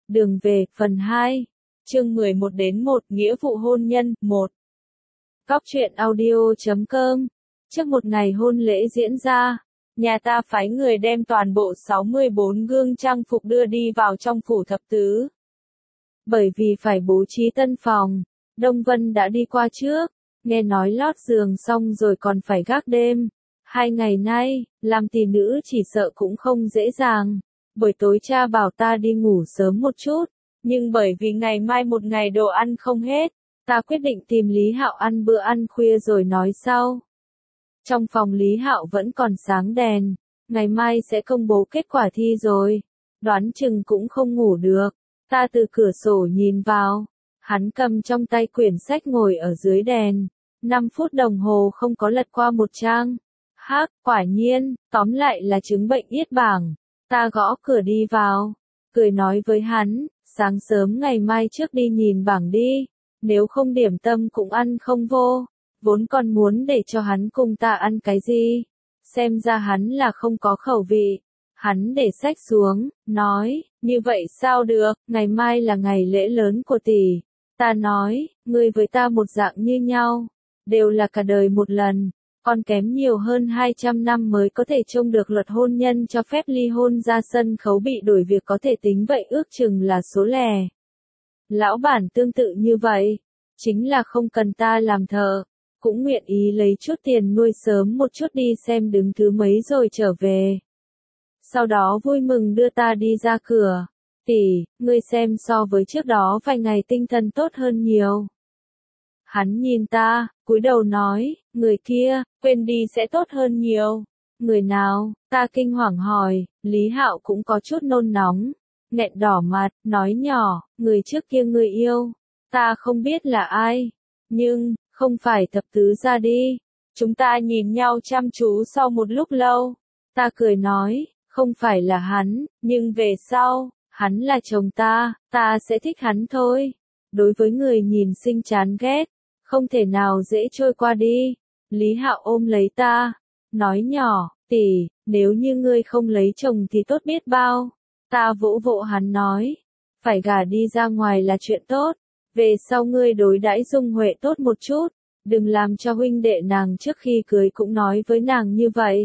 Đường về, phần 2. Chương 11-1, Nghĩa vụ hôn nhân, 1. Góc truyện audio.com. Trước một ngày hôn lễ diễn ra, nhà ta phái người đem toàn bộ 64 gương trang phục đưa đi vào trong phủ thập tứ. Bởi vì phải bố trí tân phòng, Đông Vân đã đi qua trước, nghe nói lót giường xong rồi còn phải gác đêm. 2 ngày nay, làm tỷ nữ chỉ sợ cũng không dễ dàng. Buổi tối cha bảo ta đi ngủ sớm một chút, nhưng bởi vì ngày mai một ngày đồ ăn không hết, ta quyết định tìm Lý Hạo ăn bữa ăn khuya rồi nói sau. Trong phòng Lý Hạo vẫn còn sáng đèn, ngày mai sẽ công bố kết quả thi rồi, đoán chừng cũng không ngủ được. Ta từ cửa sổ nhìn vào, hắn cầm trong tay quyển sách ngồi ở dưới đèn, 5 phút đồng hồ không có lật qua một trang. Hắc, quả nhiên, tóm lại là chứng bệnh yết bảng. Ta gõ cửa đi vào, cười nói với hắn, sáng sớm ngày mai trước đi nhìn bảng đi, nếu không điểm tâm cũng ăn không vô. Vốn còn muốn để cho hắn cùng ta ăn cái gì, xem ra hắn là không có khẩu vị. Hắn để sách xuống, nói, như vậy sao được, ngày mai là ngày lễ lớn của tỷ. Ta nói, ngươi với ta một dạng như nhau, đều là cả đời một lần, còn kém nhiều hơn 200 năm mới có thể trông được luật hôn nhân cho phép ly hôn ra sân khấu bị đổi việc có thể tính vậy ước chừng là số lẻ. Lão bản tương tự như vậy, chính là không cần ta làm thợ, cũng nguyện ý lấy chút tiền nuôi sớm một chút đi xem đứng thứ mấy rồi trở về. Sau đó vui mừng đưa ta đi ra cửa. Tỷ, ngươi xem so với trước đó vài ngày tinh thần tốt hơn nhiều. Hắn nhìn ta, cúi đầu nói, người kia, quên đi sẽ tốt hơn nhiều. Người nào? Ta kinh hoàng hỏi. Lý Hạo cũng có chút nôn nóng, nghẹn đỏ mặt, nói nhỏ, người trước kia người yêu. Ta không biết là ai, nhưng, không phải thập tứ ra đi. Chúng ta nhìn nhau chăm chú sau một lúc lâu. Ta cười nói, không phải là hắn, nhưng về sau, hắn là chồng ta sẽ thích hắn thôi. Đối với người nhìn xinh chán ghét, không thể nào dễ trôi qua đi. Lý Hạo ôm lấy ta, nói nhỏ, tỷ, nếu như ngươi không lấy chồng thì tốt biết bao. Ta vỗ vỗ hắn nói, phải gả đi ra ngoài là chuyện tốt, về sau ngươi đối đãi Dung Huệ tốt một chút, đừng làm cho huynh đệ nàng trước khi cưới cũng nói với nàng như vậy.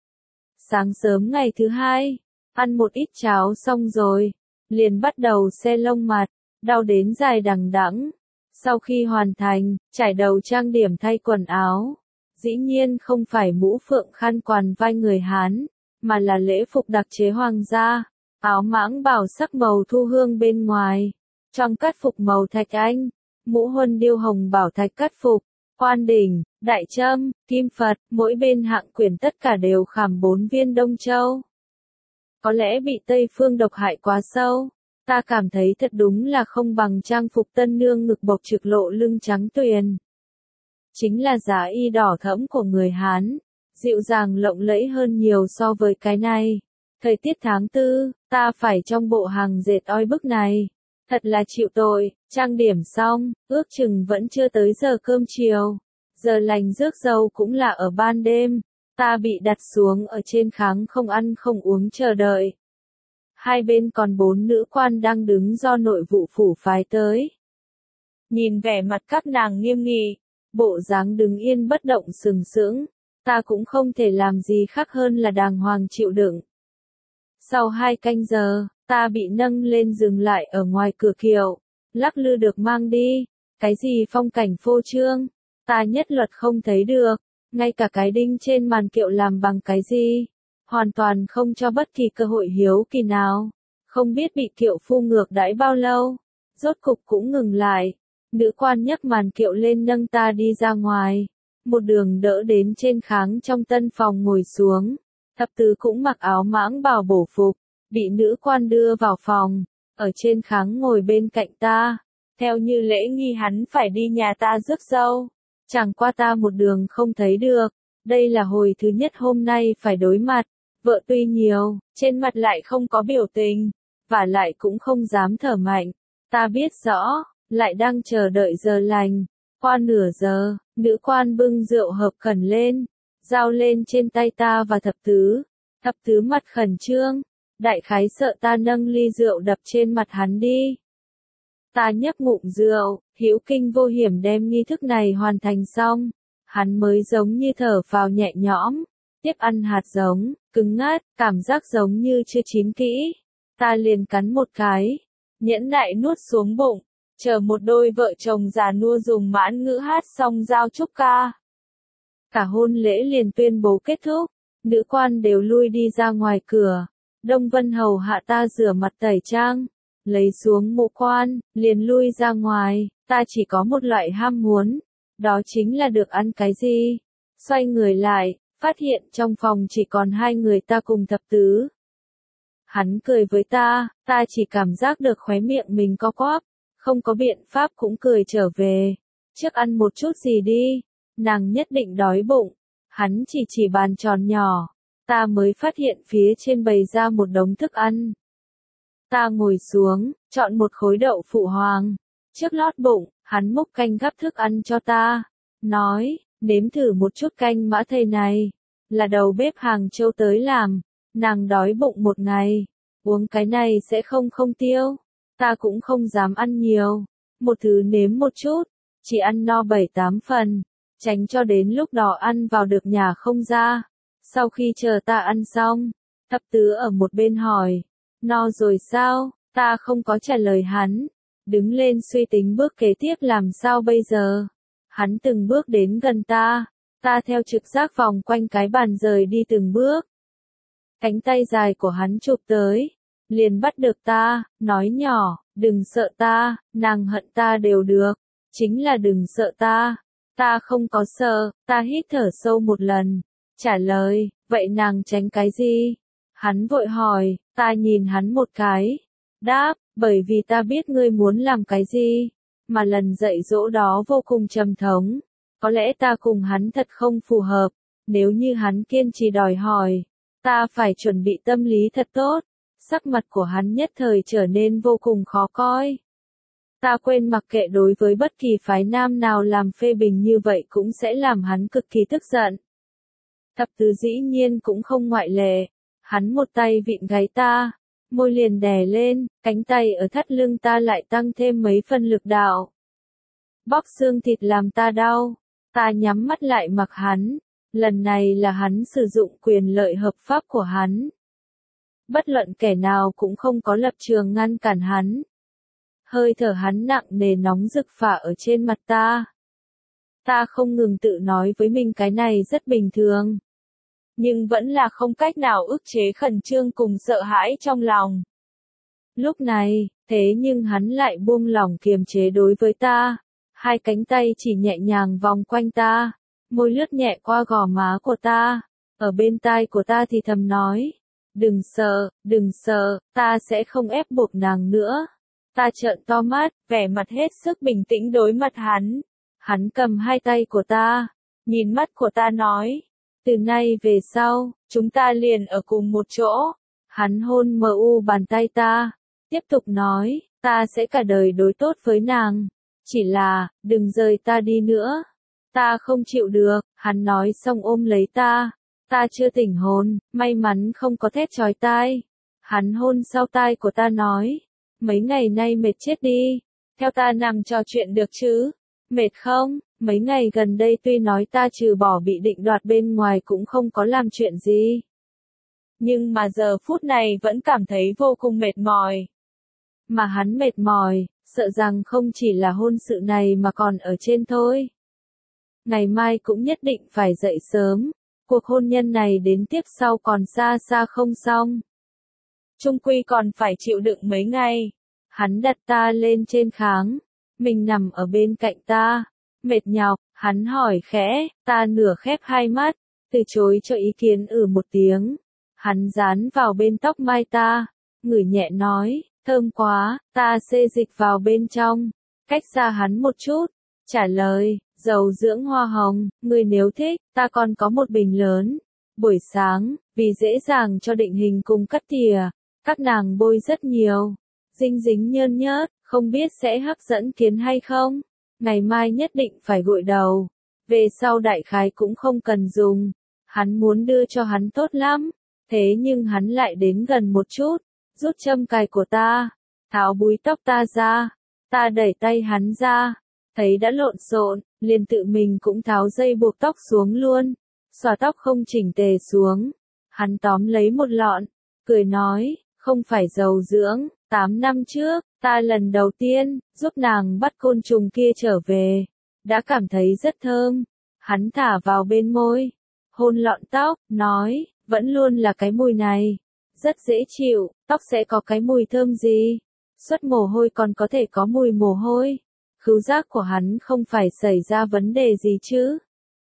Sáng sớm ngày thứ hai, ăn một ít cháo xong rồi, liền bắt đầu xe lông mặt, đau đến dài đằng đẵng. Sau khi hoàn thành, trải đầu trang điểm thay quần áo, dĩ nhiên không phải mũ phượng khăn quàng vai người Hán, mà là lễ phục đặc chế hoàng gia, áo mãng bảo sắc màu thu hương bên ngoài, trong cát phục màu thạch anh, mũ huân điêu hồng bảo thạch cát phục, quan đỉnh, đại trâm, kim Phật, mỗi bên hạng quyển tất cả đều khảm 4 viên đông châu. Có lẽ bị Tây Phương độc hại quá sâu. Ta cảm thấy thật đúng là không bằng trang phục tân nương ngực bộc trực lộ lưng trắng tuyền. Chính là giá y đỏ thẫm của người Hán, dịu dàng lộng lẫy hơn nhiều so với cái này. Thời tiết tháng 4, ta phải trong bộ hàng dệt oi bức này. Thật là chịu tội, trang điểm xong, ước chừng vẫn chưa tới giờ cơm chiều. Giờ lành rước dâu cũng là ở ban đêm. Ta bị đặt xuống ở trên kháng không ăn không uống chờ đợi. Hai bên còn 4 nữ quan đang đứng do nội vụ phủ phái tới. Nhìn vẻ mặt các nàng nghiêm nghị, bộ dáng đứng yên bất động sừng sững, ta cũng không thể làm gì khác hơn là đàng hoàng chịu đựng. Sau 2 canh giờ, ta bị nâng lên dừng lại ở ngoài cửa kiệu, lắc lư được mang đi. Cái gì phong cảnh phô trương, ta nhất luật không thấy được, ngay cả cái đinh trên màn kiệu làm bằng cái gì. Hoàn toàn không cho bất kỳ cơ hội hiếu kỳ nào. Không biết bị kiệu phu ngược đãi bao lâu. Rốt cục cũng ngừng lại. Nữ quan nhấc màn kiệu lên nâng ta đi ra ngoài. Một đường đỡ đến trên kháng trong tân phòng ngồi xuống. Thập tứ cũng mặc áo mãng bào bổ phục. Bị nữ quan đưa vào phòng. Ở trên kháng ngồi bên cạnh ta. Theo như lễ nghi hắn phải đi nhà ta rước dâu. Chẳng qua ta một đường không thấy được. Đây là hồi thứ nhất hôm nay phải đối mặt. Vợ tuy nhiều, trên mặt lại không có biểu tình, và lại cũng không dám thở mạnh. Ta biết rõ, lại đang chờ đợi giờ lành. Qua nửa giờ, nữ quan bưng rượu hợp khẩn lên, giao lên trên tay ta và thập tứ. Thập tứ mặt khẩn trương, Đại khái sợ ta nâng ly rượu đập trên mặt hắn đi. Ta nhấp ngụm rượu, hữu kinh vô hiểm đem nghi thức này hoàn thành xong. Hắn mới giống như thở phào nhẹ nhõm, tiếp ăn hạt giống, cứng ngắt, cảm giác giống như chưa chín kỹ. Ta liền cắn một cái, nhẫn nại nuốt xuống bụng, chờ một đôi vợ chồng già nua dùng mãn ngữ hát xong giao chúc ca. Cả hôn lễ liền tuyên bố kết thúc, nữ quan đều lui đi ra ngoài cửa. Đông Vân hầu hạ ta rửa mặt tẩy trang, lấy xuống mũ quan, liền lui ra ngoài. Ta chỉ có một loại ham muốn, đó chính là được ăn cái gì. Xoay người lại, phát hiện trong phòng chỉ còn hai người ta cùng thập tứ. Hắn cười với ta chỉ cảm giác được khóe miệng mình co quắp, không có biện pháp cũng cười trở về. Trước ăn một chút gì đi, nàng nhất định đói bụng. Hắn chỉ bàn tròn nhỏ, ta mới phát hiện phía trên bày ra một đống thức ăn. Ta ngồi xuống, chọn một khối đậu phụ hoàng. Trước lót bụng, hắn múc canh gắp thức ăn cho ta, nói, nếm thử một chút canh mã thầy này, là đầu bếp Hàng Châu tới làm, nàng đói bụng một ngày, uống cái này sẽ không tiêu. Ta cũng không dám ăn nhiều, một thứ nếm một chút, chỉ ăn no 7-8 phần, tránh cho đến lúc đó ăn vào được nhà không ra. Sau khi chờ ta ăn xong, thập tứ ở một bên hỏi, no rồi sao? Ta không có trả lời hắn, đứng lên suy tính bước kế tiếp làm sao bây giờ. Hắn từng bước đến gần ta theo trực giác vòng quanh cái bàn rời đi từng bước. Cánh tay dài của hắn chụp tới, liền bắt được ta, nói nhỏ, đừng sợ ta, nàng hận ta đều được, chính là đừng sợ ta. Ta không có sợ, ta hít thở sâu một lần, trả lời, vậy nàng tránh cái gì? Hắn vội hỏi, ta nhìn hắn một cái, đáp, bởi vì ta biết ngươi muốn làm cái gì, mà lần dạy dỗ đó vô cùng trầm thống. Có lẽ ta cùng hắn thật không phù hợp, nếu như hắn kiên trì đòi hỏi, ta phải chuẩn bị tâm lý thật tốt. Sắc mặt của hắn nhất thời trở nên vô cùng khó coi. Ta quên mặc kệ đối với bất kỳ phái nam nào làm phê bình như vậy cũng sẽ làm hắn cực kỳ tức giận. Thập tứ dĩ nhiên cũng không ngoại lệ, hắn một tay vịn gáy ta, môi liền đè lên, cánh tay ở thắt lưng ta lại tăng thêm mấy phần lực đạo. Bóp xương thịt làm ta đau, ta nhắm mắt lại mặc hắn, lần này là hắn sử dụng quyền lợi hợp pháp của hắn. Bất luận kẻ nào cũng không có lập trường ngăn cản hắn. Hơi thở hắn nặng nề nóng rực phả ở trên mặt ta. Ta không ngừng tự nói với mình cái này rất bình thường. Nhưng vẫn là không cách nào ức chế khẩn trương cùng sợ hãi trong lòng. Lúc này, thế nhưng hắn lại buông lỏng kiềm chế đối với ta. Hai cánh tay chỉ nhẹ nhàng vòng quanh ta, môi lướt nhẹ qua gò má của ta. Ở bên tai của ta thì thầm nói, đừng sợ, ta sẽ không ép buộc nàng nữa. Ta trợn to mắt, vẻ mặt hết sức bình tĩnh đối mặt hắn. Hắn cầm hai tay của ta, nhìn mắt của ta nói, từ nay về sau, chúng ta liền ở cùng một chỗ. Hắn hôn mờ u bàn tay ta, tiếp tục nói, ta sẽ cả đời đối tốt với nàng. Chỉ là, đừng rời ta đi nữa. Ta không chịu được, hắn nói xong ôm lấy ta. Ta chưa tỉnh hồn, may mắn không có thét chói tai. Hắn hôn sau tai của ta nói, mấy ngày nay mệt chết đi, theo ta nằm trò chuyện được chứ, mệt không? Mấy ngày gần đây tuy nói ta trừ bỏ bị định đoạt bên ngoài cũng không có làm chuyện gì. Nhưng mà giờ phút này vẫn cảm thấy vô cùng mệt mỏi. Mà hắn mệt mỏi, sợ rằng không chỉ là hôn sự này mà còn ở trên thôi. Ngày mai cũng nhất định phải dậy sớm, cuộc hôn nhân này đến tiếp sau còn xa xa không xong. Chung quy còn phải chịu đựng mấy ngày. Hắn đặt ta lên trên kháng, mình nằm ở bên cạnh ta, mệt nhọc, hắn hỏi khẽ, ta nửa khép hai mắt, từ chối cho ý kiến một tiếng. Hắn dán vào bên tóc mai ta, ngửi nhẹ nói, thơm quá, ta xê dịch vào bên trong, cách xa hắn một chút, trả lời, dầu dưỡng hoa hồng, ngươi nếu thích, ta còn có một bình lớn. Buổi sáng, vì dễ dàng cho định hình cùng cắt tỉa, các nàng bôi rất nhiều, dinh dính nhơn nhớt, không biết sẽ hấp dẫn kiến hay không. Ngày mai nhất định phải gội đầu, về sau đại khái cũng không cần dùng. Hắn muốn đưa cho hắn tốt lắm, Thế nhưng hắn lại đến gần một chút, rút châm cài của ta, tháo búi tóc ta ra. Ta đẩy tay hắn ra, thấy đã lộn xộn, liền tự mình cũng tháo dây buộc tóc xuống luôn, xõa tóc không chỉnh tề xuống. Hắn tóm lấy một lọn, cười nói, không phải dầu dưỡng, 8 năm trước, ta lần đầu tiên, giúp nàng bắt côn trùng kia trở về, đã cảm thấy rất thơm. Hắn thả vào bên môi, hôn lọn tóc, nói, vẫn luôn là cái mùi này, rất dễ chịu, tóc sẽ có cái mùi thơm gì? Xuất mồ hôi còn có thể có mùi mồ hôi. Khứu giác của hắn không phải xảy ra vấn đề gì chứ?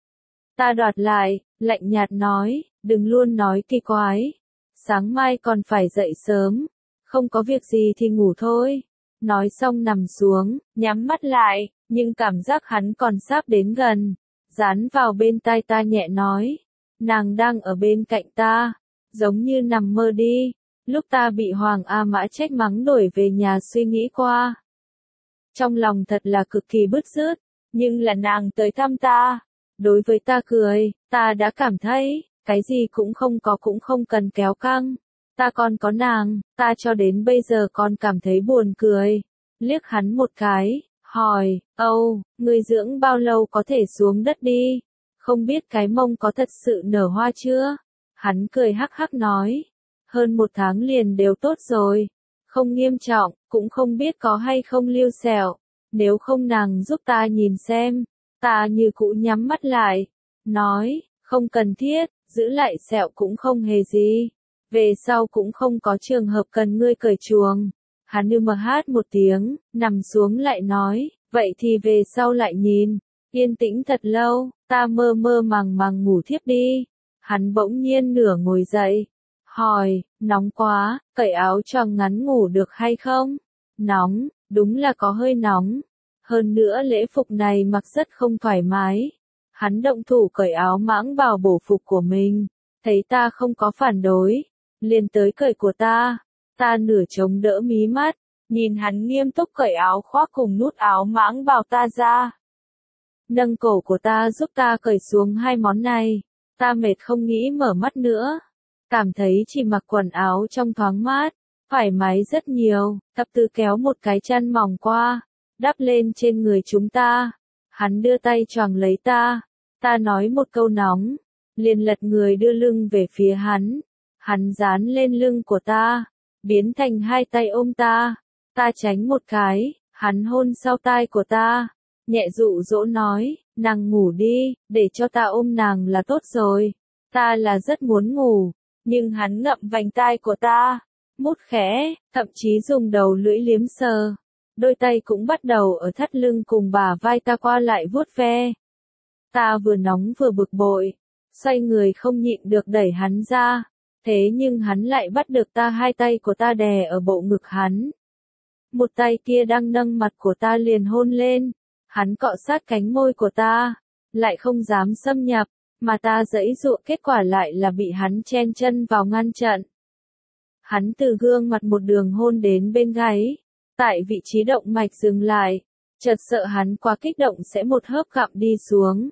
Ta đoạt lại, lạnh nhạt nói, đừng luôn nói kỳ quái. Sáng mai còn phải dậy sớm, không có việc gì thì ngủ thôi. Nói xong nằm xuống, nhắm mắt lại, nhưng cảm giác hắn còn sắp đến gần. Dán vào bên tai ta nhẹ nói, nàng đang ở bên cạnh ta, giống như nằm mơ đi. Lúc ta bị Hoàng A Mã trách mắng đuổi về nhà suy nghĩ qua. Trong lòng thật là cực kỳ bứt rứt, nhưng là nàng tới thăm ta. Đối với ta cười, ta đã cảm thấy, cái gì cũng không cần kéo căng. Ta còn có nàng, ta cho đến bây giờ còn cảm thấy buồn cười. Liếc hắn một cái, hỏi, Âu, người dưỡng bao lâu có thể xuống đất đi? Không biết cái mông có thật sự nở hoa chưa? Hắn cười hắc hắc nói, hơn 1 tháng liền đều tốt rồi. Không nghiêm trọng, cũng không biết có hay không lưu sẹo. Nếu không nàng giúp ta nhìn xem. Ta như cũ nhắm mắt lại. Nói, không cần thiết, giữ lại sẹo cũng không hề gì. Về sau cũng không có trường hợp cần ngươi cởi chuồng. Hắn mà hát một tiếng, nằm xuống lại nói, vậy thì về sau lại nhìn. Yên tĩnh thật lâu, ta mơ mơ màng ngủ thiếp đi. Hắn bỗng nhiên nửa ngồi dậy. Hỏi, nóng quá, cởi áo choàng ngắn ngủ được hay không? Nóng, đúng là có hơi nóng. Hơn nữa lễ phục này mặc rất không thoải mái. Hắn động thủ cởi áo mãng bào bổ phục của mình. Thấy ta không có phản đối, liền tới cởi của ta. Ta nửa chống đỡ mí mắt, nhìn hắn nghiêm túc cởi áo khoác cùng nút áo mãng bào ta ra. Nâng cổ của ta giúp ta cởi xuống 2 món này. Ta mệt không nghĩ mở mắt nữa. Cảm thấy chỉ mặc quần áo trong thoáng mát, thoải mái rất nhiều. Thập Tứ kéo một cái chăn mỏng qua, đắp lên trên người chúng ta. Hắn đưa tay choàng lấy ta. Ta nói một câu nóng, liền lật người đưa lưng về phía hắn. Hắn dán lên lưng của ta, biến thành 2 tay ôm ta. Ta tránh một cái, hắn hôn sau tai của ta. Nhẹ dụ dỗ nói, nàng ngủ đi, để cho ta ôm nàng là tốt rồi. Ta là rất muốn ngủ, nhưng hắn ngậm vành tai của ta, mút khẽ, thậm chí dùng đầu lưỡi liếm sờ. Đôi tay cũng bắt đầu ở thắt lưng cùng bả vai ta qua lại vuốt ve. Ta vừa nóng vừa bực bội, xoay người không nhịn được đẩy hắn ra. Thế nhưng hắn lại bắt được ta 2 tay của ta đè ở bộ ngực hắn. Một tay kia đang nâng mặt của ta liền hôn lên. Hắn cọ sát cánh môi của ta, lại không dám xâm nhập, mà ta giãy giụa kết quả lại là bị hắn chen chân vào ngăn chặn. Hắn từ gương mặt một đường hôn đến bên gáy, tại vị trí động mạch dừng lại, chợt sợ hắn quá kích động sẽ một hớp gặm đi xuống.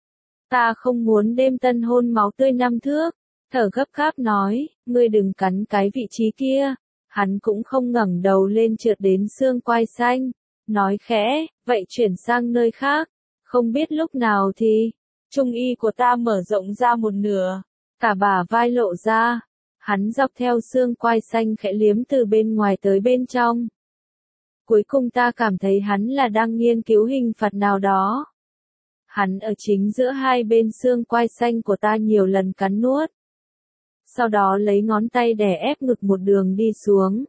Ta không muốn đêm tân hôn máu tươi 5 thước, thở gấp gáp nói, ngươi đừng cắn cái vị trí kia. Hắn cũng không ngẩng đầu lên trượt đến xương quai xanh, nói khẽ, vậy chuyển sang nơi khác. Không biết lúc nào thì, trung y của ta mở rộng ra một nửa, cả bả vai lộ ra. Hắn dọc theo xương quai xanh khẽ liếm từ bên ngoài tới bên trong. Cuối cùng ta cảm thấy hắn là đang nghiên cứu hình phạt nào đó. Hắn ở chính giữa 2 bên xương quai xanh của ta nhiều lần cắn nuốt. Sau đó lấy ngón tay đè ép ngực một đường đi xuống.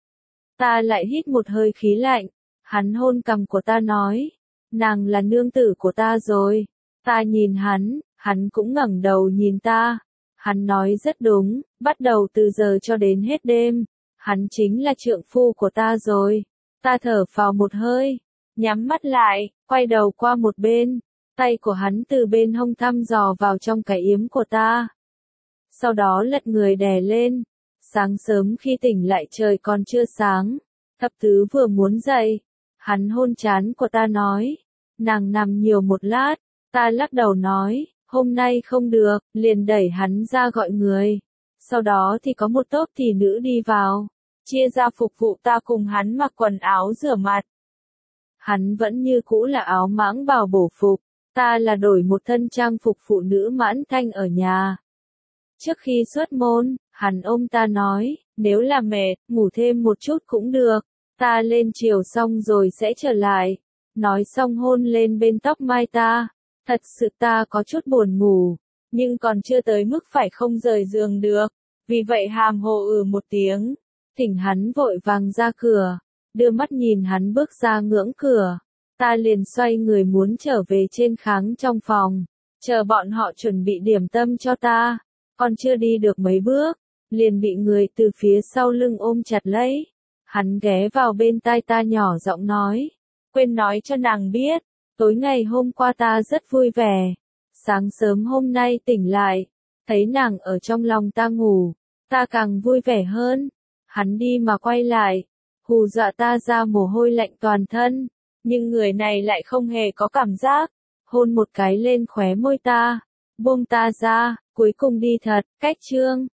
Ta lại hít một hơi khí lạnh. Hắn hôn cằm của ta nói, nàng là nương tử của ta rồi. Ta nhìn hắn cũng ngẩng đầu nhìn ta. Hắn nói rất đúng, bắt đầu từ giờ cho đến hết đêm, hắn chính là trượng phu của ta rồi. Ta thở phào một hơi, nhắm mắt lại, quay đầu qua một bên. Tay của hắn từ bên hông thăm dò vào trong cái yếm của ta. Sau đó lật người đè lên. Sáng sớm khi tỉnh lại trời còn chưa sáng. Thập Tứ vừa muốn dậy. Hắn hôn trán của ta nói. Nàng nằm nhiều một lát. Ta lắc đầu nói, hôm nay không được, liền đẩy hắn ra gọi người. Sau đó thì có một tốp thị nữ đi vào, chia ra phục vụ ta cùng hắn mặc quần áo rửa mặt. Hắn vẫn như cũ là áo mãng bào bổ phục, ta là đổi một thân trang phục phụ nữ mãn thanh ở nhà. Trước khi xuất môn, hắn ôm ta nói, nếu là mệt, ngủ thêm một chút cũng được, ta lên chiều xong rồi sẽ trở lại. Nói xong hôn lên bên tóc mai ta, thật sự ta có chút buồn ngủ, nhưng còn chưa tới mức phải không rời giường được, vì vậy hàm hồ một tiếng, thỉnh hắn vội vàng ra cửa, đưa mắt nhìn hắn bước ra ngưỡng cửa, ta liền xoay người muốn trở về trên kháng trong phòng, chờ bọn họ chuẩn bị điểm tâm cho ta, còn chưa đi được mấy bước, liền bị người từ phía sau lưng ôm chặt lấy, hắn ghé vào bên tai ta nhỏ giọng nói, quên nói cho nàng biết, tối ngày hôm qua ta rất vui vẻ, sáng sớm hôm nay tỉnh lại, thấy nàng ở trong lòng ta ngủ, ta càng vui vẻ hơn, hắn đi mà quay lại, hù dọa ta ra mồ hôi lạnh toàn thân, nhưng người này lại không hề có cảm giác, hôn một cái lên khóe môi ta, buông ta ra, cuối cùng đi thật, cách chương.